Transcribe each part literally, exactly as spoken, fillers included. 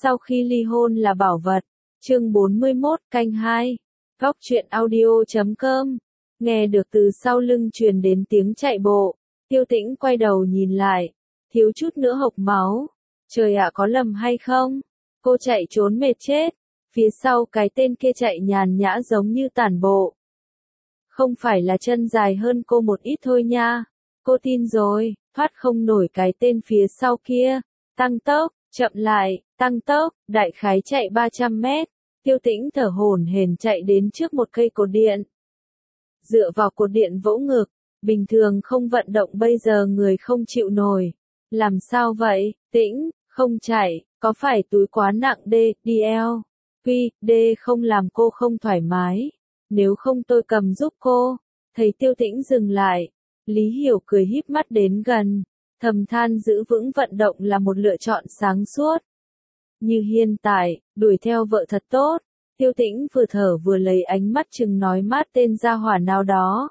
Sau khi ly hôn là bảo vật. Chương bốn mươi mốt canh hai. Góc truyện audio chấm com. Nghe được từ sau lưng truyền đến tiếng chạy bộ. Tiêu Tĩnh quay đầu nhìn lại. Thiếu chút nữa hộc máu. Trời ạ, có lầm hay không? Cô chạy trốn mệt chết. Phía sau cái tên kia chạy nhàn nhã giống như tản bộ. Không phải là chân dài hơn cô một ít thôi nha. Cô tin rồi, thoát không nổi cái tên phía sau kia. Tăng tốc, chậm lại, tăng tốc, đại khái chạy ba trăm mét. Tiêu Tĩnh thở hổn hển chạy đến trước một cây cột điện. Dựa vào cột điện vỗ ngực, bình thường không vận động bây giờ người không chịu nổi. Làm sao vậy, Tĩnh, không chạy, có phải túi quá nặng D, đi eo? Quy, D không làm cô không thoải mái. Nếu không tôi cầm giúp cô. Thấy Tiêu Tĩnh dừng lại. Lý Hiểu cười híp mắt đến gần. Thầm than giữ vững vận động là một lựa chọn sáng suốt. Như hiện tại, đuổi theo vợ thật tốt. Tiêu Tĩnh vừa thở vừa lấy ánh mắt chừng nói mát tên gia hỏa nào đó.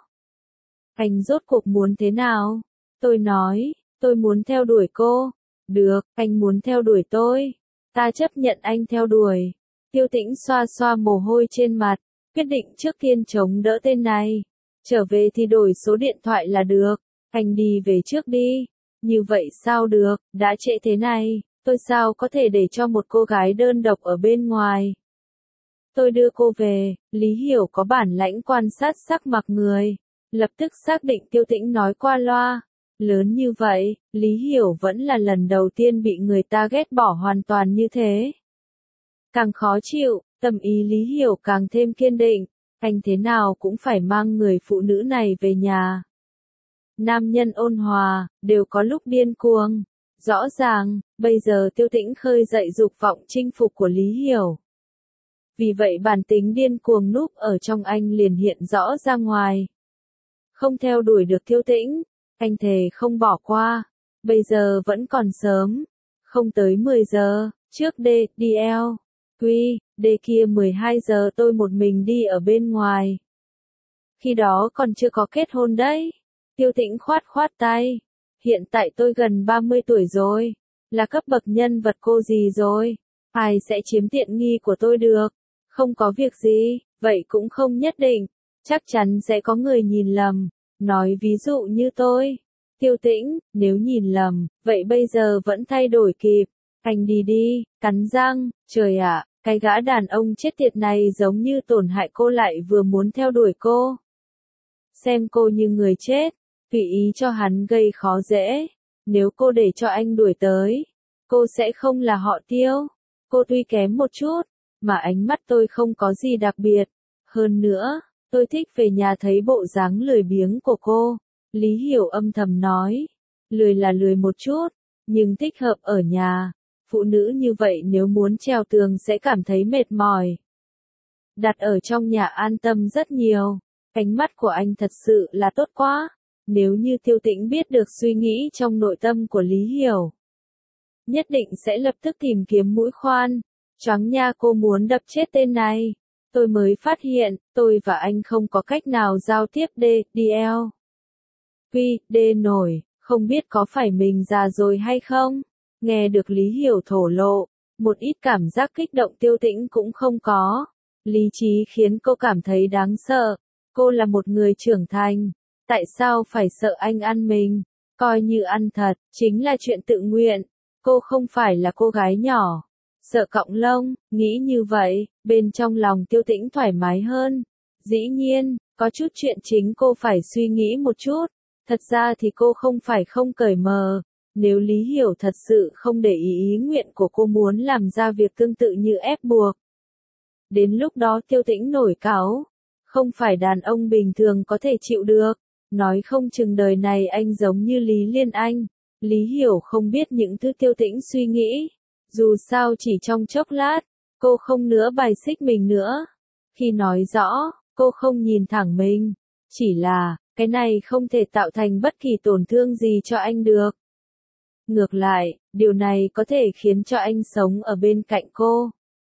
Anh rốt cuộc muốn thế nào? Tôi nói, tôi muốn theo đuổi cô. Được, anh muốn theo đuổi tôi. Ta chấp nhận anh theo đuổi. Tiêu Tĩnh xoa xoa mồ hôi trên mặt. Quyết định trước tiên chống đỡ tên này. Trở về thì đổi số điện thoại là được. Anh đi về trước đi. Như vậy sao được, đã trễ thế này, tôi sao có thể để cho một cô gái đơn độc ở bên ngoài. Tôi đưa cô về, Lý Hiểu có bản lãnh quan sát sắc mặt người. Lập tức xác định Tiêu Tĩnh nói qua loa. Lớn như vậy, Lý Hiểu vẫn là lần đầu tiên bị người ta ghét bỏ hoàn toàn như thế. Càng khó chịu, tâm ý Lý Hiểu càng thêm kiên định. Anh thế nào cũng phải mang người phụ nữ này về nhà. Nam nhân ôn hòa, đều có lúc điên cuồng. Rõ ràng, bây giờ Tiêu Tĩnh khơi dậy dục vọng chinh phục của Lý Hiểu. Vì vậy bản tính điên cuồng núp ở trong anh liền hiện rõ ra ngoài. Không theo đuổi được Tiêu Tĩnh, anh thề không bỏ qua. Bây giờ vẫn còn sớm. Không tới mười giờ, trước D, đi eo. Quy, D kia mười hai giờ tôi một mình đi ở bên ngoài. Khi đó còn chưa có kết hôn đấy. Tiêu Tĩnh khoát khoát tay. Hiện tại tôi gần ba mươi tuổi rồi. Là cấp bậc nhân vật cô gì rồi. Ai sẽ chiếm tiện nghi của tôi được. Không có việc gì, vậy cũng không nhất định. Chắc chắn sẽ có người nhìn lầm. Nói ví dụ như tôi. Tiêu Tĩnh, nếu nhìn lầm, vậy bây giờ vẫn thay đổi kịp. Anh đi đi, cắn răng, trời ạ, cái gã đàn ông chết tiệt này giống như tổn hại cô lại vừa muốn theo đuổi cô. Xem cô như người chết. Tùy ý cho hắn gây khó dễ. Nếu cô để cho anh đuổi tới, cô sẽ không là họ Tiêu. Cô tuy kém một chút, mà ánh mắt tôi không có gì đặc biệt. Hơn nữa, tôi thích về nhà thấy bộ dáng lười biếng của cô. Lý Hiểu âm thầm nói. Lười là lười một chút, nhưng thích hợp ở nhà. Phụ nữ như vậy nếu muốn trèo tường sẽ cảm thấy mệt mỏi. Đặt ở trong nhà an tâm rất nhiều. Ánh mắt của anh thật sự là tốt quá. Nếu như Tiêu Tĩnh biết được suy nghĩ trong nội tâm của Lý Hiểu, nhất định sẽ lập tức tìm kiếm mũi khoan. Choáng nha, cô muốn đập chết tên này. Tôi mới phát hiện, tôi và anh không có cách nào giao tiếp D, đi eo. Quy, D nổi, không biết có phải mình già rồi hay không? Nghe được Lý Hiểu thổ lộ, một ít cảm giác kích động Tiêu Tĩnh cũng không có. Lý trí khiến cô cảm thấy đáng sợ. Cô là một người trưởng thành. Tại sao phải sợ anh ăn mình? Coi như ăn thật, chính là chuyện tự nguyện. Cô không phải là cô gái nhỏ. Sợ cọng lông, nghĩ như vậy, bên trong lòng Tiêu Tĩnh thoải mái hơn. Dĩ nhiên, có chút chuyện chính cô phải suy nghĩ một chút. Thật ra thì cô không phải không cởi mờ. Nếu Lý Hiểu thật sự không để ý ý nguyện của cô muốn làm ra việc tương tự như ép buộc. Đến lúc đó Tiêu Tĩnh nổi cáu. Không phải đàn ông bình thường có thể chịu được. Nói không chừng đời này anh giống như Lý Liên Anh. Lý Hiểu không biết những thứ Tiêu Tĩnh suy nghĩ. Dù sao chỉ trong chốc lát, cô không nữa bài xích mình nữa. Khi nói rõ, cô không nhìn thẳng mình. Chỉ là, cái này không thể tạo thành bất kỳ tổn thương gì cho anh được. Ngược lại, điều này có thể khiến cho anh sống ở bên cạnh cô.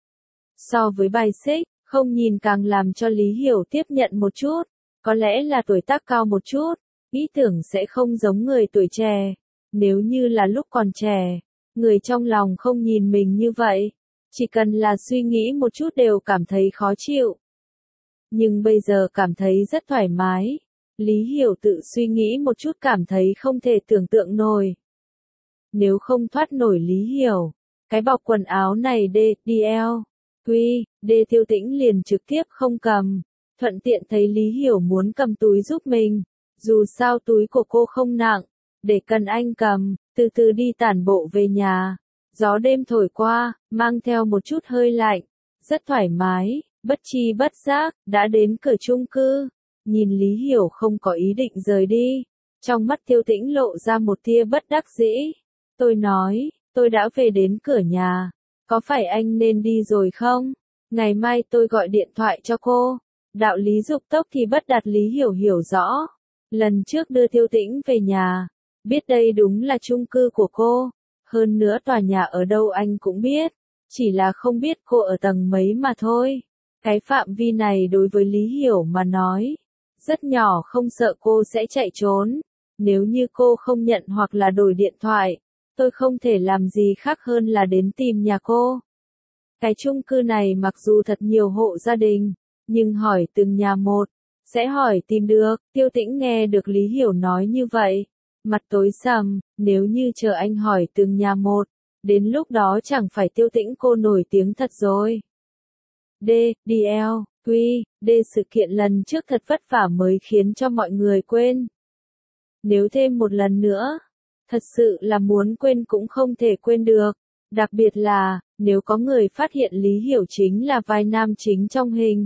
So với bài xích, không nhìn càng làm cho Lý Hiểu tiếp nhận một chút. Có lẽ là tuổi tác cao một chút, ý tưởng sẽ không giống người tuổi trẻ. Nếu như là lúc còn trẻ, người trong lòng không nhìn mình như vậy, Chỉ cần là suy nghĩ một chút đều cảm thấy khó chịu. Nhưng bây giờ cảm thấy rất thoải mái. Lý Hiểu tự suy nghĩ một chút cảm thấy không thể tưởng tượng nổi. Nếu không thoát nổi Lý Hiểu, cái bọc quần áo này D, D L, Q, D Tiêu Tĩnh liền trực tiếp không cầm. Thuận tiện thấy Lý Hiểu muốn cầm túi giúp mình. Dù sao túi của cô không nặng, để cần anh cầm, từ từ đi tản bộ về nhà. Gió đêm thổi qua, mang theo một chút hơi lạnh, rất thoải mái, bất chi bất giác, đã đến cửa chung cư. Nhìn Lý Hiểu không có ý định rời đi, trong mắt Tiêu Tĩnh lộ ra một tia bất đắc dĩ. Tôi nói, tôi đã về đến cửa nhà, có phải anh nên đi rồi không? Ngày mai tôi gọi điện thoại cho cô. Đạo lý dục tốc thì bất đạt Lý Hiểu hiểu rõ. Lần trước đưa Tiêu Tĩnh về nhà, biết đây đúng là chung cư của cô. Hơn nữa tòa nhà ở đâu anh cũng biết, chỉ là không biết cô ở tầng mấy mà thôi. Cái phạm vi này đối với Lý Hiểu mà nói, rất nhỏ, không sợ cô sẽ chạy trốn. Nếu như cô không nhận hoặc là đổi điện thoại, tôi không thể làm gì khác hơn là đến tìm nhà cô. Cái chung cư này mặc dù thật nhiều hộ gia đình, nhưng hỏi từng nhà một, sẽ hỏi tìm được. Tiêu Tĩnh nghe được Lý Hiểu nói như vậy, mặt tối sầm. Nếu như chờ anh hỏi từng nhà một, đến lúc đó chẳng phải Tiêu Tĩnh cô nổi tiếng thật rồi. D, D L, Q, D sự kiện lần trước thật vất vả mới khiến cho mọi người quên. Nếu thêm một lần nữa, thật sự là muốn quên cũng không thể quên được. Đặc biệt là, nếu có người phát hiện Lý Hiểu chính là vai nam chính trong hình.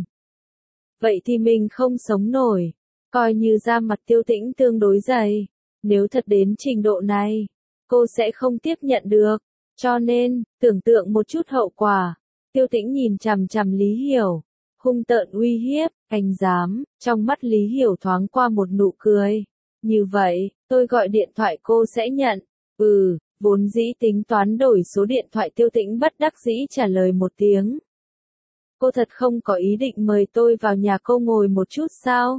Vậy thì mình không sống nổi. Coi như da mặt Tiêu Tĩnh tương đối dày. Nếu thật đến trình độ này, cô sẽ không tiếp nhận được. Cho nên, tưởng tượng một chút hậu quả. Tiêu Tĩnh nhìn chằm chằm Lý Hiểu, hung tợn uy hiếp. Anh dám. Trong mắt Lý Hiểu thoáng qua một nụ cười. Như vậy, tôi gọi điện thoại cô sẽ nhận. Ừ, vốn dĩ tính toán đổi số điện thoại. Tiêu Tĩnh bất đắc dĩ trả lời một tiếng. Cô thật không có ý định mời tôi vào nhà cô ngồi một chút sao?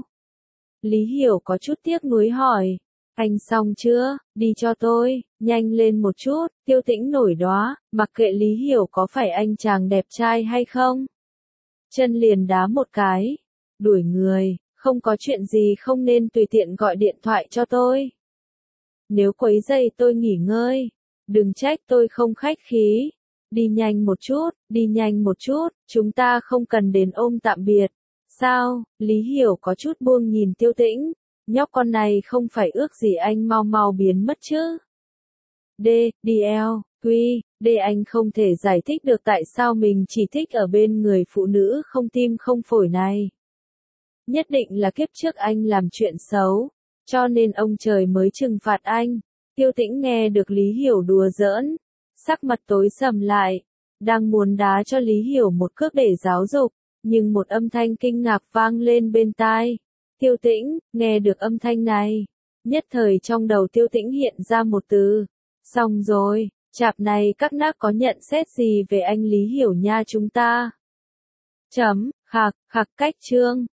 Lý Hiểu có chút tiếc nuối hỏi. Anh xong chưa? Đi cho tôi, nhanh lên một chút. Tiêu Tĩnh nổi đoá, mặc kệ Lý Hiểu có phải anh chàng đẹp trai hay không. Chân liền đá một cái. Đuổi người, không có chuyện gì không nên tùy tiện gọi điện thoại cho tôi. Nếu quấy rầy tôi nghỉ ngơi, đừng trách tôi không khách khí. Đi nhanh một chút, đi nhanh một chút, chúng ta không cần đến ôm tạm biệt. Sao? Lý Hiểu có chút buông nhìn Tiêu Tĩnh. Nhóc con này không phải ước gì anh mau mau biến mất chứ. D, D L, Q, D anh không thể giải thích được tại sao mình chỉ thích ở bên người phụ nữ không tim không phổi này. Nhất định là kiếp trước anh làm chuyện xấu, cho nên ông trời mới trừng phạt anh. Tiêu Tĩnh nghe được Lý Hiểu đùa giỡn, sắc mặt tối sầm lại, đang muốn đá cho Lý Hiểu một cước để giáo dục, nhưng một âm thanh kinh ngạc vang lên bên tai. Tiêu Tĩnh, nghe được âm thanh này, nhất thời trong đầu Tiêu Tĩnh hiện ra một từ. Xong rồi, chạp này các nác có nhận xét gì về anh Lý Hiểu nha chúng ta? Chấm, khạc, khạc cách chương.